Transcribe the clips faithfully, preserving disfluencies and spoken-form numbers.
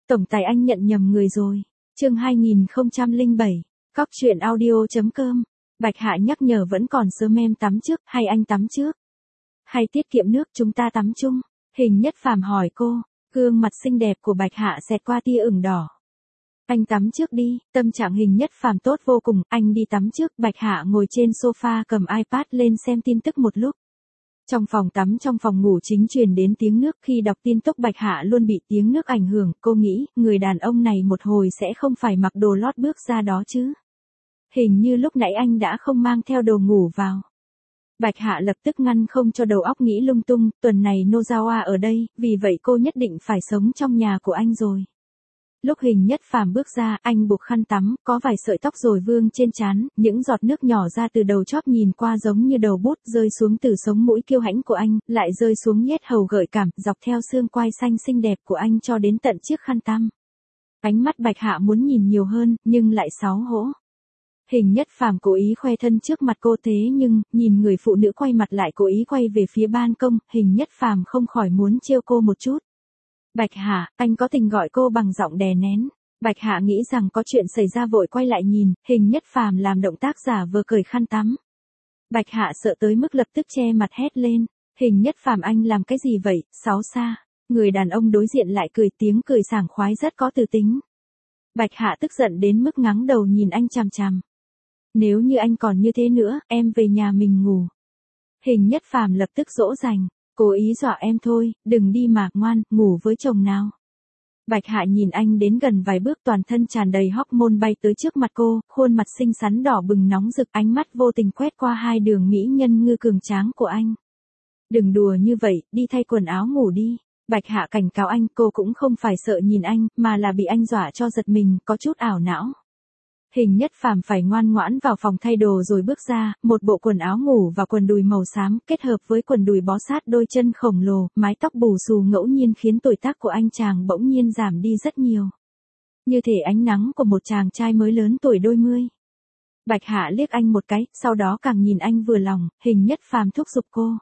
Tổng tài anh nhận nhầm người rồi. Chương hai nghìn không trăm lẻ bảy. Cóc truyện audio.com. Bạch Hạ nhắc nhở vẫn còn sớm, em tắm trước, hay anh tắm trước? Hay tiết kiệm nước chúng ta tắm chung? Hình Nhất Phàm hỏi cô. Gương mặt xinh đẹp của Bạch Hạ xẹt qua tia ửng đỏ. Anh tắm trước đi, tâm trạng Hình Nhất Phàm tốt vô cùng, anh đi tắm trước. Bạch Hạ ngồi trên sofa cầm iPad lên xem tin tức một lúc. Trong phòng tắm trong phòng ngủ chính truyền đến tiếng nước, khi đọc tin tức Bạch Hạ luôn bị tiếng nước ảnh hưởng, cô nghĩ, người đàn ông này một hồi sẽ không phải mặc đồ lót bước ra đó chứ. Hình như lúc nãy anh đã không mang theo đồ ngủ vào. Bạch Hạ lập tức ngăn không cho đầu óc nghĩ lung tung, tuần này Nozawa ở đây, vì vậy cô nhất định phải sống trong nhà của anh rồi. Lúc Hình Nhất Phàm bước ra, anh buộc khăn tắm, có vài sợi tóc rồi vương trên trán, những giọt nước nhỏ ra từ đầu chóp nhìn qua giống như đầu bút, rơi xuống từ sống mũi kiêu hãnh của anh, lại rơi xuống yết hầu gợi cảm, dọc theo xương quai xanh xinh đẹp của anh cho đến tận chiếc khăn tăm. Ánh mắt Bạch Hạ muốn nhìn nhiều hơn, nhưng lại xấu hổ. Hình Nhất Phàm cố ý khoe thân trước mặt cô, thế nhưng, nhìn người phụ nữ quay mặt lại cố ý quay về phía ban công, Hình Nhất Phàm không khỏi muốn trêu cô một chút. Bạch Hạ, anh có tình gọi cô bằng giọng đè nén. Bạch Hạ nghĩ rằng có chuyện xảy ra vội quay lại nhìn, Hình Nhất Phàm làm động tác giả vờ cởi khăn tắm. Bạch Hạ sợ tới mức lập tức che mặt hét lên. Hình Nhất Phàm, anh làm cái gì vậy, xấu xa. Người đàn ông đối diện lại cười, tiếng cười sảng khoái rất có tư tính. Bạch Hạ tức giận đến mức ngắng đầu nhìn anh chằm chằm. Nếu như anh còn như thế nữa, em về nhà mình ngủ. Hình Nhất Phàm lập tức dỗ dành. Cố ý dọa em thôi, đừng đi mà, ngoan, ngủ với chồng nào. Bạch Hạ nhìn anh đến gần vài bước, toàn thân tràn đầy hormone bay tới trước mặt cô, khuôn mặt xinh xắn đỏ bừng nóng rực, ánh mắt vô tình quét qua hai đường mỹ nhân ngư cường tráng của anh. Đừng đùa như vậy, đi thay quần áo ngủ đi. Bạch Hạ cảnh cáo anh, cô cũng không phải sợ nhìn anh, mà là bị anh dọa cho giật mình, có chút ảo não. Hình Nhất Phàm phải ngoan ngoãn vào phòng thay đồ rồi bước ra, một bộ quần áo ngủ và quần đùi màu xám, kết hợp với quần đùi bó sát đôi chân khổng lồ, mái tóc bù xù ngẫu nhiên khiến tuổi tác của anh chàng bỗng nhiên giảm đi rất nhiều. Như thể ánh nắng của một chàng trai mới lớn tuổi đôi mươi. Bạch Hạ liếc anh một cái, sau đó càng nhìn anh vừa lòng, Hình Nhất Phàm thúc giục cô.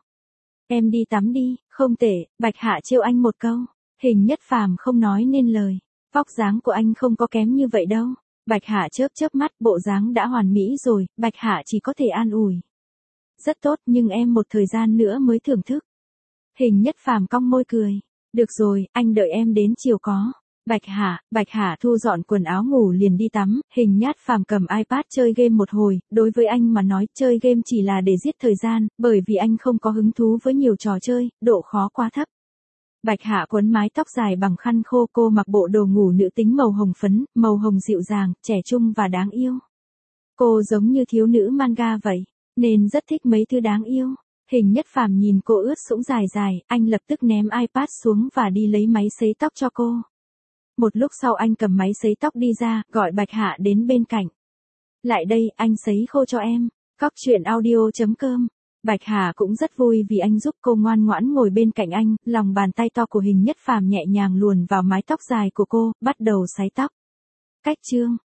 Em đi tắm đi, không tệ. Bạch Hạ trêu anh một câu. Hình Nhất Phàm không nói nên lời. Vóc dáng của anh không có kém như vậy đâu. Bạch Hạ chớp chớp mắt, bộ dáng đã hoàn mỹ rồi, Bạch Hạ chỉ có thể an ủi. Rất tốt, nhưng em một thời gian nữa mới thưởng thức. Hình Nhất Phàm cong môi cười. Được rồi, anh đợi em đến chiều có. Bạch Hạ, Bạch Hạ thu dọn quần áo ngủ liền đi tắm, Hình Nhất Phàm cầm iPad chơi game một hồi, đối với anh mà nói chơi game chỉ là để giết thời gian, bởi vì anh không có hứng thú với nhiều trò chơi, độ khó quá thấp. Bạch Hạ quấn mái tóc dài bằng khăn khô, cô mặc bộ đồ ngủ nữ tính màu hồng phấn, màu hồng dịu dàng, trẻ trung và đáng yêu. Cô giống như thiếu nữ manga vậy, nên rất thích mấy thứ đáng yêu. Hình Nhất Phàm nhìn cô ướt sũng dài dài, anh lập tức ném iPad xuống và đi lấy máy sấy tóc cho cô. Một lúc sau anh cầm máy sấy tóc đi ra, gọi Bạch Hạ đến bên cạnh. Lại đây, anh sấy khô cho em. Cóc truyện audio.com. Bạch Hà cũng rất vui vì anh giúp cô, ngoan ngoãn ngồi bên cạnh anh, lòng bàn tay to của Hình Nhất Phàm nhẹ nhàng luồn vào mái tóc dài của cô, bắt đầu sấy tóc. Cách chương